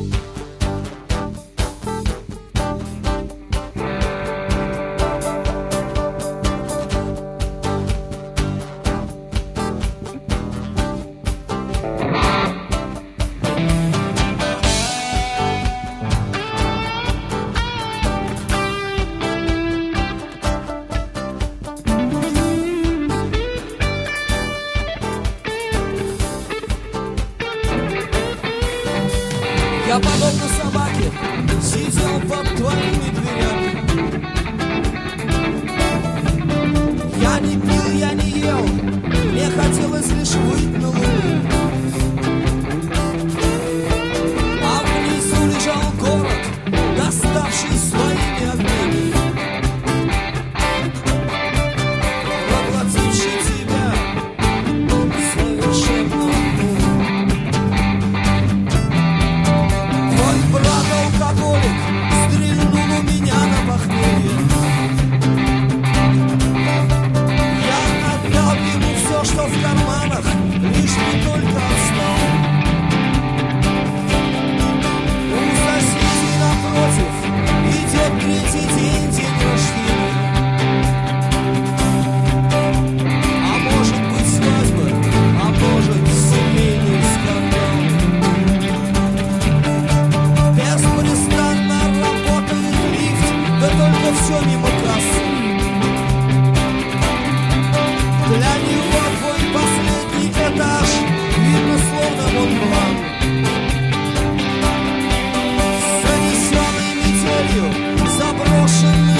Я, подобно собаке, сидел под твоими дверями. Я не пил, я не ел, мне хотелось лишь выйти на луну. А внизу лежал город, доставший своими огнями, поглотивший тебя совершенно. Брат-алкоголик стрельнул у меня на похмелье. Я отдал ему все, что в карманах, лишь не только отстал. У соседей напротив идет третий день рождения. А может быть свадьба, а может семейный скандал. Беспрестанно работает лифт, да только все мимо кассы. Для него твой последний этаж видно словно Монблан. Занесенный метелью, заброшенный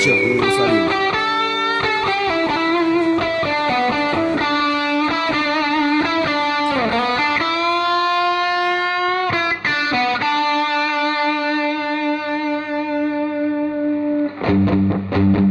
всех до Иерусалима. Thank you.